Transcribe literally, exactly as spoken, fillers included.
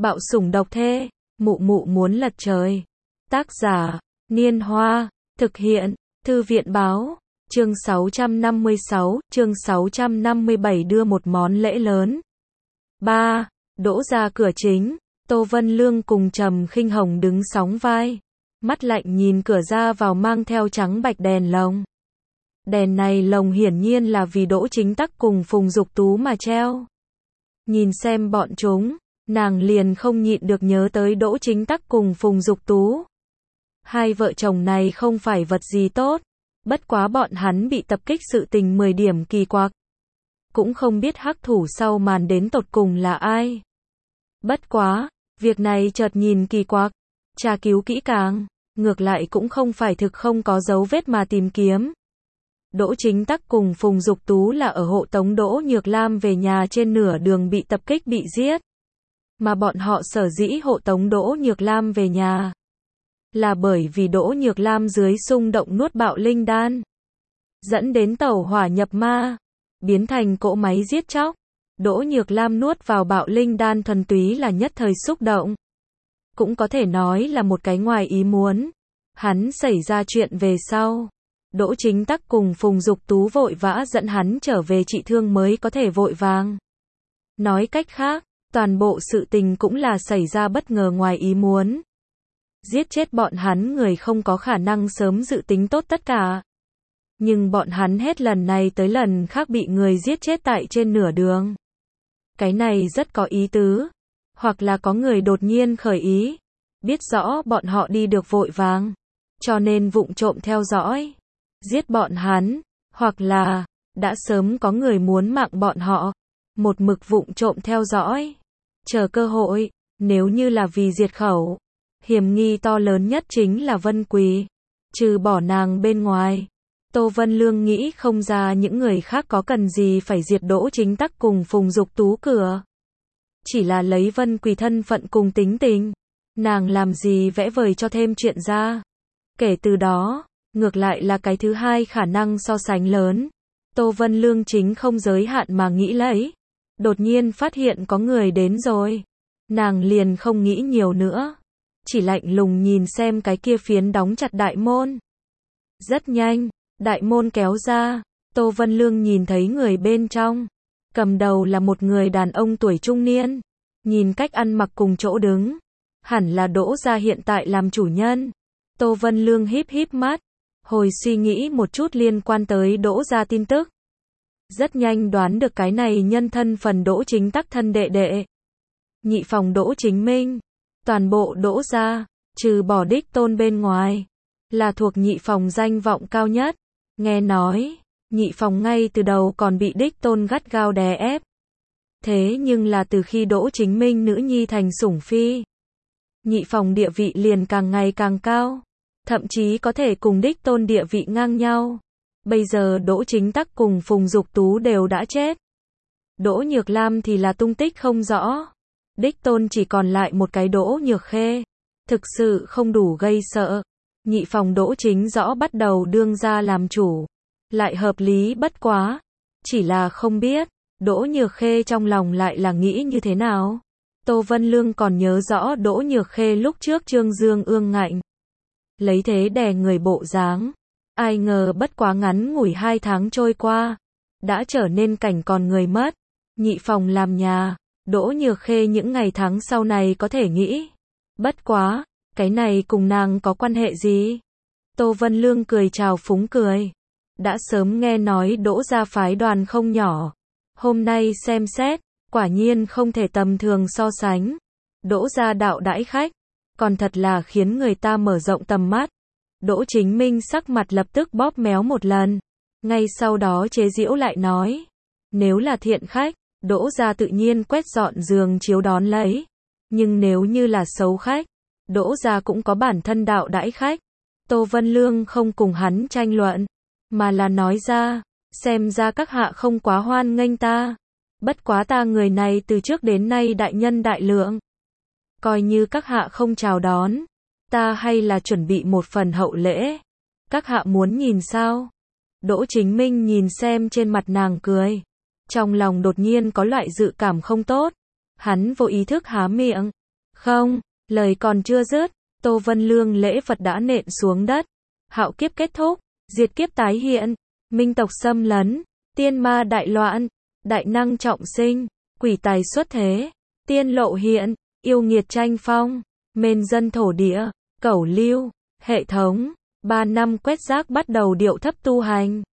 Bạo sủng độc thê, mụ mụ muốn lật trời. Tác giả, Niên Hoa, thực hiện, Thư viện báo, chương sáu trăm năm mươi sáu, chương sáu trăm năm mươi bảy đưa một món lễ lớn. ba. Đỗ ra cửa chính, Tô Vân Lương cùng Trầm Khinh Hồng đứng sóng vai. Mắt lạnh nhìn cửa ra vào mang theo trắng bạch đèn lồng. Đèn này lồng hiển nhiên là vì Đỗ Chính Tắc cùng Phùng Dục Tú mà treo. Nhìn xem bọn chúng, nàng liền không nhịn được nhớ tới Đỗ Chính Tắc cùng Phùng Dục Tú. Hai vợ chồng này không phải vật gì tốt, bất quá bọn hắn bị tập kích sự tình mười điểm kỳ quặc. Cũng không biết hắc thủ sau màn đến tột cùng là ai. Bất quá, việc này chợt nhìn kỳ quặc, tra cứu kỹ càng, ngược lại cũng không phải thực không có dấu vết mà tìm kiếm. Đỗ Chính Tắc cùng Phùng Dục Tú là ở hộ tống Đỗ Nhược Lam về nhà trên nửa đường bị tập kích bị giết. Mà bọn họ sở dĩ hộ tống Đỗ Nhược Lam về nhà là bởi vì Đỗ Nhược Lam dưới xung động nuốt bạo linh đan, dẫn đến tẩu hỏa nhập ma, biến thành cỗ máy giết chóc. Đỗ Nhược Lam nuốt vào bạo linh đan thuần túy là nhất thời xúc động. Cũng có thể nói là một cái ngoài ý muốn. Hắn xảy ra chuyện về sau, Đỗ Chính Tắc cùng Phùng Dục Tú vội vã dẫn hắn trở về trị thương mới có thể vội vàng. Nói cách khác, toàn bộ sự tình cũng là xảy ra bất ngờ ngoài ý muốn. Giết chết bọn hắn người không có khả năng sớm dự tính tốt tất cả. Nhưng bọn hắn hết lần này tới lần khác bị người giết chết tại trên nửa đường. Cái này rất có ý tứ. Hoặc là có người đột nhiên khởi ý, biết rõ bọn họ đi được vội vàng, cho nên vụng trộm theo dõi, giết bọn hắn, hoặc là đã sớm có người muốn mạng bọn họ, một mực vụng trộm theo dõi, chờ cơ hội. Nếu như là vì diệt khẩu, hiểm nghi to lớn nhất chính là Vân Quỳ. Trừ bỏ nàng bên ngoài, Tô Vân Lương nghĩ không ra những người khác có cần gì phải diệt Đỗ Chính Tắc cùng Phùng Dục Tú cửa. Chỉ là lấy Vân Quỳ thân phận cùng tính tình, nàng làm gì vẽ vời cho thêm chuyện ra. Kể từ đó, ngược lại là cái thứ hai khả năng so sánh lớn. Tô Vân Lương chính không giới hạn mà nghĩ lấy. Đột nhiên phát hiện có người đến rồi. Nàng liền không nghĩ nhiều nữa. Chỉ lạnh lùng nhìn xem cái kia phiến đóng chặt đại môn. Rất nhanh, đại môn kéo ra. Tô Vân Lương nhìn thấy người bên trong. Cầm đầu là một người đàn ông tuổi trung niên. Nhìn cách ăn mặc cùng chỗ đứng, hẳn là Đỗ gia hiện tại làm chủ nhân. Tô Vân Lương híp híp mắt, hồi suy nghĩ một chút liên quan tới Đỗ gia tin tức. Rất nhanh đoán được cái này nhân thân phần Đỗ Chính Tắc thân đệ đệ. Nhị phòng Đỗ Chính Minh, toàn bộ Đỗ gia, trừ bỏ đích tôn bên ngoài, là thuộc nhị phòng danh vọng cao nhất. Nghe nói, nhị phòng ngay từ đầu còn bị đích tôn gắt gao đè ép. Thế nhưng là từ khi Đỗ Chính Minh nữ nhi thành sủng phi, nhị phòng địa vị liền càng ngày càng cao, thậm chí có thể cùng đích tôn địa vị ngang nhau. Bây giờ Đỗ Chính Tắc cùng Phùng Dục Tú đều đã chết. Đỗ Nhược Lam thì là tung tích không rõ. Đích tôn chỉ còn lại một cái Đỗ Nhược Khê. Thực sự không đủ gây sợ. Nhị phòng Đỗ Chính rõ bắt đầu đương ra làm chủ. Lại hợp lý bất quá. Chỉ là không biết Đỗ Nhược Khê trong lòng lại là nghĩ như thế nào. Tô Vân Lương còn nhớ rõ Đỗ Nhược Khê lúc trước Trương Dương ương ngạnh, lấy thế đè người bộ dáng. Ai ngờ bất quá ngắn ngủi hai tháng trôi qua, đã trở nên cảnh còn người mất. Nhị phòng làm nhà, Đỗ Nhược Khê những ngày tháng sau này có thể nghĩ. Bất quá, cái này cùng nàng có quan hệ gì? Tô Vân Lương cười chào phúng cười. Đã sớm nghe nói Đỗ gia phái đoàn không nhỏ. Hôm nay xem xét, quả nhiên không thể tầm thường so sánh. Đỗ gia đạo đãi khách, còn thật là khiến người ta mở rộng tầm mắt. Đỗ Chính Minh sắc mặt lập tức bóp méo một lần. Ngay sau đó chế giễu lại nói. Nếu là thiện khách, Đỗ gia tự nhiên quét dọn giường chiếu đón lấy. Nhưng nếu như là xấu khách, Đỗ gia cũng có bản thân đạo đãi khách. Tô Vân Lương không cùng hắn tranh luận, mà là nói ra. Xem ra các hạ không quá hoan nghênh ta. Bất quá ta người này từ trước đến nay đại nhân đại lượng. Coi như các hạ không chào đón, ta hay là chuẩn bị một phần hậu lễ. Các hạ muốn nhìn sao? Đỗ Chính Minh nhìn xem trên mặt nàng cười. Trong lòng đột nhiên có loại dự cảm không tốt. Hắn vô ý thức há miệng. Không, lời còn chưa dứt, Tô Vân Lương lễ vật đã nện xuống đất. Hạo kiếp kết thúc, diệt kiếp tái hiện, minh tộc xâm lấn, tiên ma đại loạn, đại năng trọng sinh, quỷ tài xuất thế, tiên lộ hiện, yêu nghiệt tranh phong, mền dân thổ địa, cẩu lưu, hệ thống, ba năm quét rác bắt đầu điệu thấp tu hành.